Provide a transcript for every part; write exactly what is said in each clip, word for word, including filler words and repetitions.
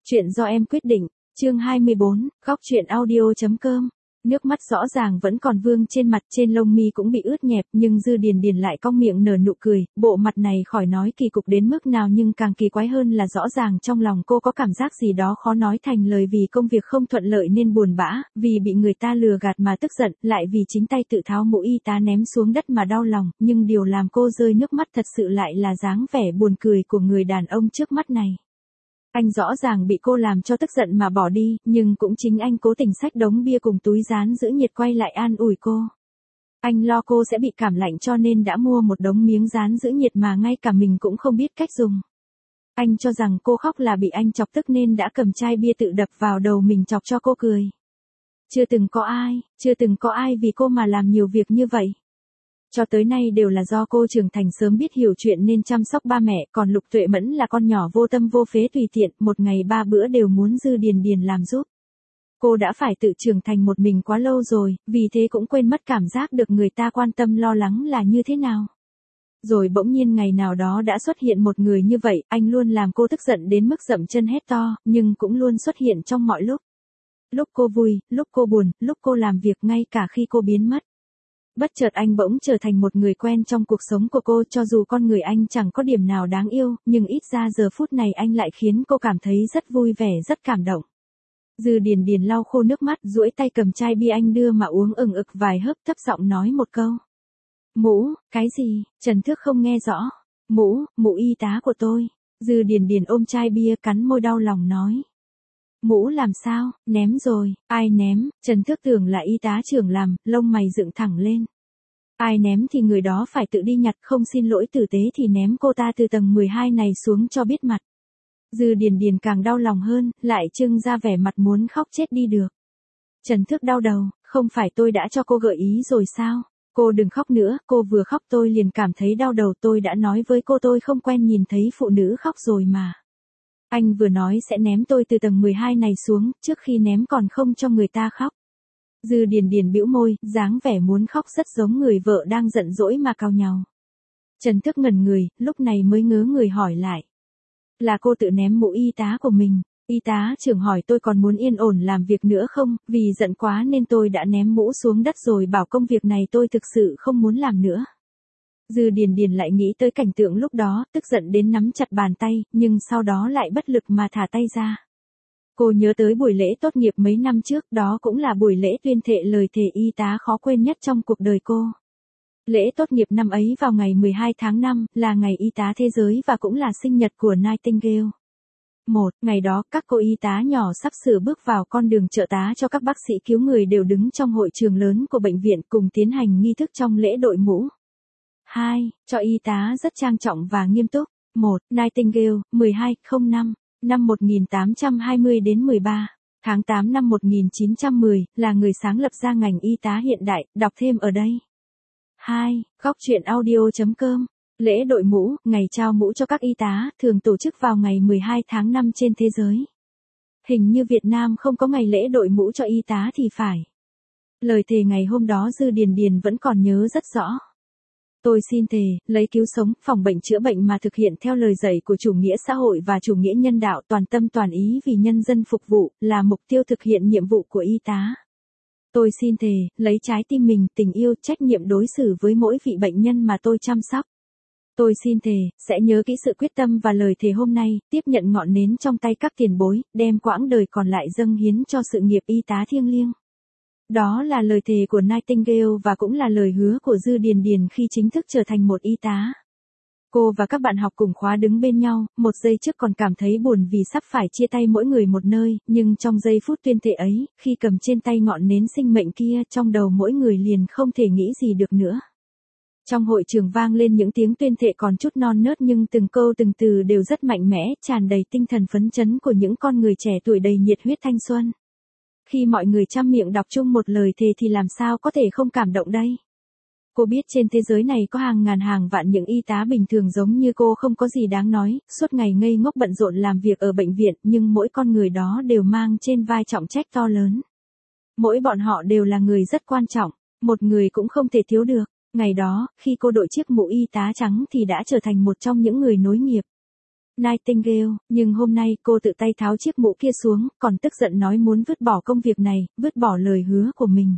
Chuyện do em quyết định, chương hai mươi bốn, góc chuyện audio.com. Nước mắt rõ ràng vẫn còn vương trên mặt, trên lông mi cũng bị ướt nhẹp, nhưng Dư Điền Điền lại cong miệng nở nụ cười, bộ mặt này khỏi nói kỳ cục đến mức nào, nhưng càng kỳ quái hơn là rõ ràng trong lòng cô có cảm giác gì đó khó nói thành lời, vì công việc không thuận lợi nên buồn bã, vì bị người ta lừa gạt mà tức giận, lại vì chính tay tự tháo mũ y tá ném xuống đất mà đau lòng, nhưng điều làm cô rơi nước mắt thật sự lại là dáng vẻ buồn cười của người đàn ông trước mắt này. Anh rõ ràng bị cô làm cho tức giận mà bỏ đi, nhưng cũng chính anh cố tình xách đống bia cùng túi dán giữ nhiệt quay lại an ủi cô. Anh lo cô sẽ bị cảm lạnh cho nên đã mua một đống miếng dán giữ nhiệt mà ngay cả mình cũng không biết cách dùng. Anh cho rằng cô khóc là bị anh chọc tức nên đã cầm chai bia tự đập vào đầu mình chọc cho cô cười. Chưa từng có ai, chưa từng có ai vì cô mà làm nhiều việc như vậy. Cho tới nay đều là do cô trưởng thành sớm biết hiểu chuyện nên chăm sóc ba mẹ, còn Lục Tuệ Mẫn là con nhỏ vô tâm vô phế tùy tiện, một ngày ba bữa đều muốn Dư Điền Điền làm giúp. Cô đã phải tự trưởng thành một mình quá lâu rồi, vì thế cũng quên mất cảm giác được người ta quan tâm lo lắng là như thế nào. Rồi bỗng nhiên ngày nào đó đã xuất hiện một người như vậy, anh luôn làm cô tức giận đến mức dậm chân hét to, nhưng cũng luôn xuất hiện trong mọi lúc. Lúc cô vui, lúc cô buồn, lúc cô làm việc, ngay cả khi cô biến mất. Bất chợt anh bỗng trở thành một người quen trong cuộc sống của cô, cho dù con người anh chẳng có điểm nào đáng yêu, nhưng ít ra giờ phút này anh lại khiến cô cảm thấy rất vui vẻ, rất cảm động. Dư Điền Điền lau khô nước mắt, duỗi tay cầm chai bia anh đưa mà uống ừng ực vài hớp, thấp giọng nói một câu. Mũ, cái gì? Trần Thước không nghe rõ. Mũ, mũ y tá của tôi. Dư Điền Điền ôm chai bia cắn môi đau lòng nói. Mũ làm sao, ném rồi, ai ném? Trần Thước tưởng là y tá trưởng làm, lông mày dựng thẳng lên. Ai ném thì người đó phải tự đi nhặt, không xin lỗi tử tế thì ném cô ta từ tầng mười hai này xuống cho biết mặt. Dư Điền Điền càng đau lòng hơn, lại trưng ra vẻ mặt muốn khóc chết đi được. Trần Thước đau đầu, không phải tôi đã cho cô gợi ý rồi sao? Cô đừng khóc nữa, cô vừa khóc tôi liền cảm thấy đau đầu, tôi đã nói với cô tôi không quen nhìn thấy phụ nữ khóc rồi mà. Anh vừa nói sẽ ném tôi từ tầng mười hai này xuống, trước khi ném còn không cho người ta khóc. Dư Điền Điền bĩu môi, dáng vẻ muốn khóc rất giống người vợ đang giận dỗi mà cào nhàu. Trần Thước ngẩn người, lúc này mới ngớ người hỏi lại. Là cô tự ném mũ y tá của mình, y tá trưởng hỏi tôi còn muốn yên ổn làm việc nữa không, vì giận quá nên tôi đã ném mũ xuống đất rồi bảo công việc này tôi thực sự không muốn làm nữa. Dư Điền Điền lại nghĩ tới cảnh tượng lúc đó, tức giận đến nắm chặt bàn tay, nhưng sau đó lại bất lực mà thả tay ra. Cô nhớ tới buổi lễ tốt nghiệp mấy năm trước, đó cũng là buổi lễ tuyên thệ lời thề y tá khó quên nhất trong cuộc đời cô. Lễ tốt nghiệp năm ấy vào ngày mười hai tháng năm, là ngày y tá thế giới và cũng là sinh nhật của Nightingale. Một, ngày đó, các cô y tá nhỏ sắp sửa bước vào con đường trợ tá cho các bác sĩ cứu người đều đứng trong hội trường lớn của bệnh viện cùng tiến hành nghi thức trong lễ đội mũ. Hai, cho y tá rất trang trọng và nghiêm túc. Một, Nightingale, mười hai không năm, năm một nghìn tám trăm hai mươi đến mười ba, tháng tám năm một nghìn chín trăm mười, là người sáng lập ra ngành y tá hiện đại, đọc thêm ở đây. Hai, góc chuyện audio.com. Lễ đội mũ, ngày trao mũ cho các y tá, thường tổ chức vào ngày mười hai tháng năm trên thế giới. Hình như Việt Nam không có ngày lễ đội mũ cho y tá thì phải. Lời thề ngày hôm đó Dư Điền Điền vẫn còn nhớ rất rõ. Tôi xin thề, lấy cứu sống, phòng bệnh chữa bệnh mà thực hiện theo lời dạy của chủ nghĩa xã hội và chủ nghĩa nhân đạo, toàn tâm toàn ý vì nhân dân phục vụ, là mục tiêu thực hiện nhiệm vụ của y tá. Tôi xin thề, lấy trái tim mình, tình yêu, trách nhiệm đối xử với mỗi vị bệnh nhân mà tôi chăm sóc. Tôi xin thề, sẽ nhớ kỹ sự quyết tâm và lời thề hôm nay, tiếp nhận ngọn nến trong tay các tiền bối, đem quãng đời còn lại dâng hiến cho sự nghiệp y tá thiêng liêng. Đó là lời thề của Nightingale và cũng là lời hứa của Dư Điền Điền khi chính thức trở thành một y tá. Cô và các bạn học cùng khóa đứng bên nhau, một giây trước còn cảm thấy buồn vì sắp phải chia tay mỗi người một nơi, nhưng trong giây phút tuyên thệ ấy, khi cầm trên tay ngọn nến sinh mệnh kia, trong đầu mỗi người liền không thể nghĩ gì được nữa. Trong hội trường vang lên những tiếng tuyên thệ còn chút non nớt nhưng từng câu từng từ đều rất mạnh mẽ, tràn đầy tinh thần phấn chấn của những con người trẻ tuổi đầy nhiệt huyết thanh xuân. Khi mọi người trăm miệng đọc chung một lời thề thì làm sao có thể không cảm động đây? Cô biết trên thế giới này có hàng ngàn hàng vạn những y tá bình thường giống như cô không có gì đáng nói, suốt ngày ngây ngốc bận rộn làm việc ở bệnh viện, nhưng mỗi con người đó đều mang trên vai trọng trách to lớn. Mỗi bọn họ đều là người rất quan trọng, một người cũng không thể thiếu được. Ngày đó, khi cô đội chiếc mũ y tá trắng thì đã trở thành một trong những người nối nghiệp. Nightingale, nhưng hôm nay cô tự tay tháo chiếc mũ kia xuống, còn tức giận nói muốn vứt bỏ công việc này, vứt bỏ lời hứa của mình.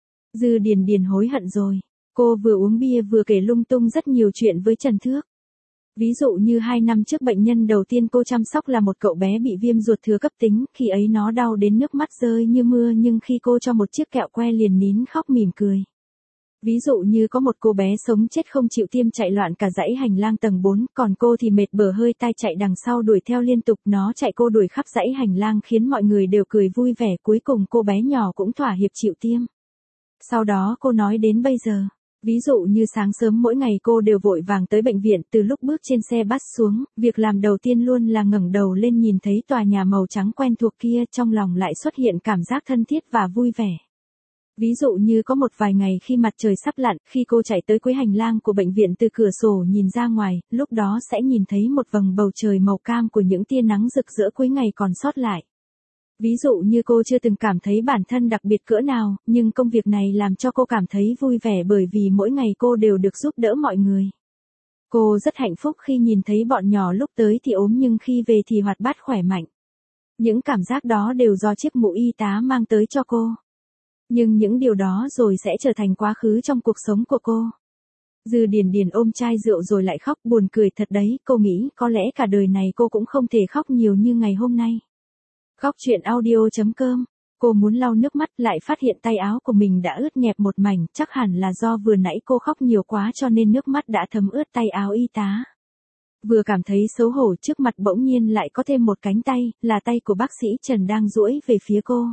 Dư Điền Điền hối hận rồi. Cô vừa uống bia vừa kể lung tung rất nhiều chuyện với Trần Thước. Ví dụ như hai năm trước bệnh nhân đầu tiên cô chăm sóc là một cậu bé bị viêm ruột thừa cấp tính, khi ấy nó đau đến nước mắt rơi như mưa nhưng khi cô cho một chiếc kẹo que liền nín khóc mỉm cười. Ví dụ như có một cô bé sống chết không chịu tiêm chạy loạn cả dãy hành lang tầng bốn, còn cô thì mệt bở hơi tai chạy đằng sau đuổi theo liên tục, nó chạy cô đuổi khắp dãy hành lang khiến mọi người đều cười vui vẻ, cuối cùng cô bé nhỏ cũng thỏa hiệp chịu tiêm. Sau đó cô nói đến bây giờ. Ví dụ như sáng sớm mỗi ngày cô đều vội vàng tới bệnh viện, từ lúc bước trên xe bus xuống, việc làm đầu tiên luôn là ngẩng đầu lên nhìn thấy tòa nhà màu trắng quen thuộc kia, trong lòng lại xuất hiện cảm giác thân thiết và vui vẻ. Ví dụ như có một vài ngày khi mặt trời sắp lặn, khi cô chạy tới cuối hành lang của bệnh viện từ cửa sổ nhìn ra ngoài, lúc đó sẽ nhìn thấy một vầng bầu trời màu cam của những tia nắng rực rỡ cuối ngày còn sót lại. Ví dụ như cô chưa từng cảm thấy bản thân đặc biệt cỡ nào, nhưng công việc này làm cho cô cảm thấy vui vẻ bởi vì mỗi ngày cô đều được giúp đỡ mọi người. Cô rất hạnh phúc khi nhìn thấy bọn nhỏ lúc tới thì ốm nhưng khi về thì hoạt bát khỏe mạnh. Những cảm giác đó đều do chiếc mũ y tá mang tới cho cô. Nhưng những điều đó rồi sẽ trở thành quá khứ trong cuộc sống của cô. Dư Điền Điền ôm chai rượu rồi lại khóc, buồn cười thật đấy, cô nghĩ có lẽ cả đời này cô cũng không thể khóc nhiều như ngày hôm nay. Góc truyện audio chấm com. Cô muốn lau nước mắt lại phát hiện tay áo của mình đã ướt nhẹp một mảnh, chắc hẳn là do vừa nãy cô khóc nhiều quá cho nên nước mắt đã thấm ướt tay áo y tá. Vừa cảm thấy xấu hổ trước mặt bỗng nhiên lại có thêm một cánh tay, là tay của bác sĩ Trần đang duỗi về phía cô.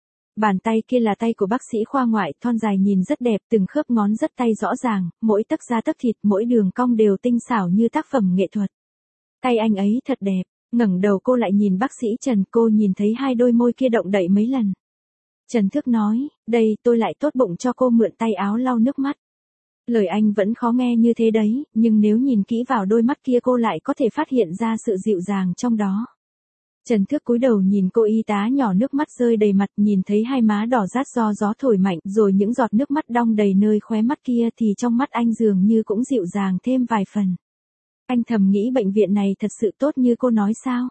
Bàn tay kia là tay của bác sĩ khoa ngoại, thon dài nhìn rất đẹp, từng khớp ngón rất tay rõ ràng, mỗi tấc da tấc thịt, mỗi đường cong đều tinh xảo như tác phẩm nghệ thuật. Tay anh ấy thật đẹp. Ngẩng đầu cô lại nhìn bác sĩ Trần, cô nhìn thấy hai đôi môi kia động đậy mấy lần. Trần Thước nói, đây tôi lại tốt bụng cho cô mượn tay áo lau nước mắt. Lời anh vẫn khó nghe như thế đấy, nhưng nếu nhìn kỹ vào đôi mắt kia cô lại có thể phát hiện ra sự dịu dàng trong đó. Trần Thước cúi đầu nhìn cô y tá nhỏ, nước mắt rơi đầy mặt, nhìn thấy hai má đỏ rát do gió thổi mạnh, rồi những giọt nước mắt đong đầy nơi khóe mắt kia thì trong mắt anh dường như cũng dịu dàng thêm vài phần. Anh thầm nghĩ bệnh viện này thật sự tốt như cô nói sao?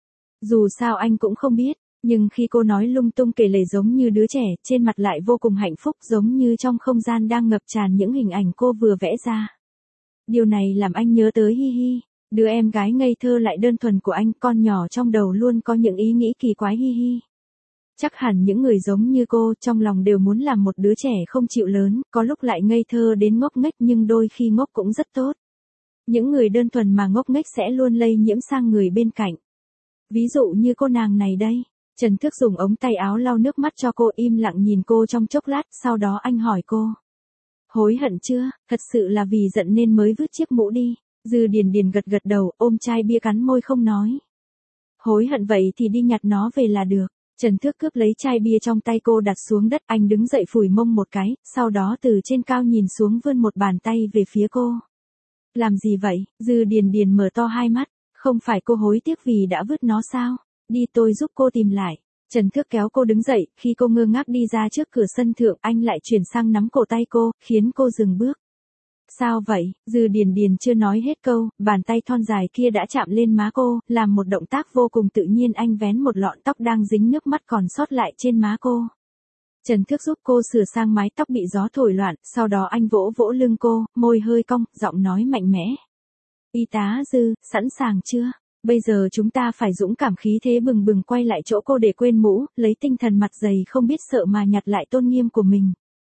Dù sao anh cũng không biết, nhưng khi cô nói lung tung kể lể giống như đứa trẻ, trên mặt lại vô cùng hạnh phúc, giống như trong không gian đang ngập tràn những hình ảnh cô vừa vẽ ra. Điều này làm anh nhớ tới Hi Hi, đứa em gái ngây thơ lại đơn thuần của anh, con nhỏ trong đầu luôn có những ý nghĩ kỳ quái Hi Hi. Chắc hẳn những người giống như cô trong lòng đều muốn làm một đứa trẻ không chịu lớn, có lúc lại ngây thơ đến ngốc nghếch nhưng đôi khi ngốc cũng rất tốt. Những người đơn thuần mà ngốc nghếch sẽ luôn lây nhiễm sang người bên cạnh. Ví dụ như cô nàng này đây. Trần Thước dùng ống tay áo lau nước mắt cho cô, im lặng nhìn cô trong chốc lát, sau đó anh hỏi cô. Hối hận chưa, thật sự là vì giận nên mới vứt chiếc mũ đi. Dư Điền Điền gật gật đầu, ôm chai bia cắn môi không nói. Hối hận vậy thì đi nhặt nó về là được. Trần Thước cướp lấy chai bia trong tay cô đặt xuống đất, anh đứng dậy phủi mông một cái, sau đó từ trên cao nhìn xuống vươn một bàn tay về phía cô. Làm gì vậy? Dư Điền Điền mở to hai mắt, không phải cô hối tiếc vì đã vứt nó sao? Đi tôi giúp cô tìm lại. Trần Thước kéo cô đứng dậy, khi cô ngơ ngác đi ra trước cửa sân thượng, anh lại chuyển sang nắm cổ tay cô, khiến cô dừng bước. Sao vậy? Dư Điền Điền chưa nói hết câu, bàn tay thon dài kia đã chạm lên má cô, làm một động tác vô cùng tự nhiên, anh vén một lọn tóc đang dính nước mắt còn sót lại trên má cô. Trần Thước giúp cô sửa sang mái tóc bị gió thổi loạn, sau đó anh vỗ vỗ lưng cô, môi hơi cong, giọng nói mạnh mẽ. Y tá Dư, sẵn sàng chưa? Bây giờ chúng ta phải dũng cảm khí thế bừng bừng quay lại chỗ cô để quên mũ, lấy tinh thần mặt dày không biết sợ mà nhặt lại tôn nghiêm của mình.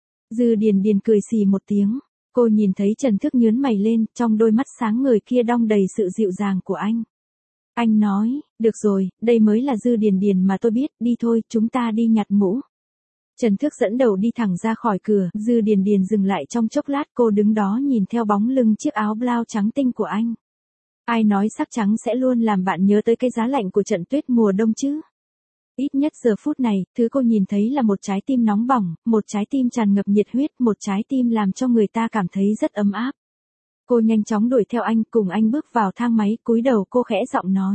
Dư Điền Điền cười xì một tiếng, cô nhìn thấy Trần Thước nhướng mày lên, trong đôi mắt sáng ngời kia đong đầy sự dịu dàng của anh. Anh nói, được rồi, đây mới là Dư Điền Điền mà tôi biết, đi thôi, chúng ta đi nhặt mũ. Trần Thước dẫn đầu đi thẳng ra khỏi cửa, Dư Điền Điền dừng lại trong chốc lát, cô đứng đó nhìn theo bóng lưng chiếc áo blau trắng tinh của anh. Ai nói sắc trắng sẽ luôn làm bạn nhớ tới cái giá lạnh của trận tuyết mùa đông chứ? Ít nhất giờ phút này, thứ cô nhìn thấy là một trái tim nóng bỏng, một trái tim tràn ngập nhiệt huyết, một trái tim làm cho người ta cảm thấy rất ấm áp. Cô nhanh chóng đuổi theo anh, cùng anh bước vào thang máy, cúi đầu cô khẽ giọng nói.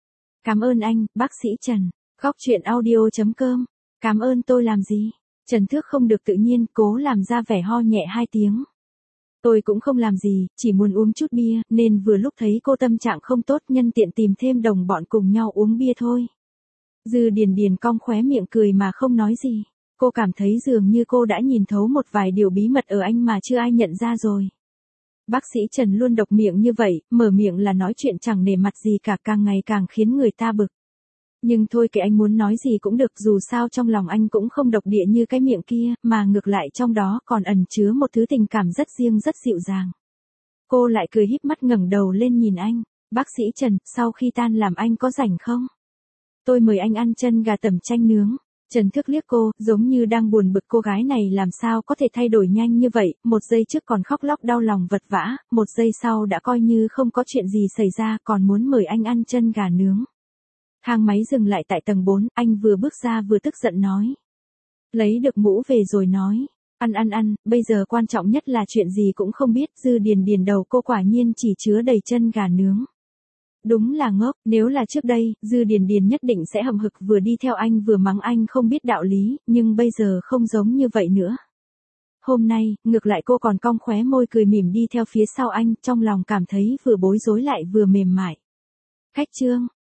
Cảm ơn anh, bác sĩ Trần. Góc truyện audio chấm com. Cảm ơn tôi làm gì? Trần Thước không được tự nhiên, cố làm ra vẻ ho nhẹ hai tiếng. Tôi cũng không làm gì, chỉ muốn uống chút bia, nên vừa lúc thấy cô tâm trạng không tốt nhân tiện tìm thêm đồng bọn cùng nhau uống bia thôi. Dư Điền Điền cong khóe miệng cười mà không nói gì. Cô cảm thấy dường như cô đã nhìn thấu một vài điều bí mật ở anh mà chưa ai nhận ra rồi. Bác sĩ Trần luôn độc miệng như vậy, mở miệng là nói chuyện chẳng nể mặt gì cả, càng ngày càng khiến người ta bực. Nhưng thôi kệ, anh muốn nói gì cũng được, dù sao trong lòng anh cũng không độc địa như cái miệng kia, mà ngược lại trong đó còn ẩn chứa một thứ tình cảm rất riêng rất dịu dàng. Cô lại cười híp mắt ngẩng đầu lên nhìn anh. Bác sĩ Trần, sau khi tan làm anh có rảnh không? Tôi mời anh ăn chân gà tẩm chanh nướng. Trần Thức liếc cô, giống như đang buồn bực cô gái này làm sao có thể thay đổi nhanh như vậy, một giây trước còn khóc lóc đau lòng vật vã, một giây sau đã coi như không có chuyện gì xảy ra, còn muốn mời anh ăn chân gà nướng. Thang máy dừng lại tại tầng bốn, anh vừa bước ra vừa tức giận nói. Lấy được mũ về rồi nói. Ăn ăn ăn, bây giờ quan trọng nhất là chuyện gì cũng không biết. Dư Điền Điền đầu cô quả nhiên chỉ chứa đầy chân gà nướng. Đúng là ngốc, nếu là trước đây, Dư Điền Điền nhất định sẽ hậm hực vừa đi theo anh vừa mắng anh không biết đạo lý, nhưng bây giờ không giống như vậy nữa. Hôm nay, ngược lại cô còn cong khóe môi cười mỉm đi theo phía sau anh, trong lòng cảm thấy vừa bối rối lại vừa mềm mại. Khách trương,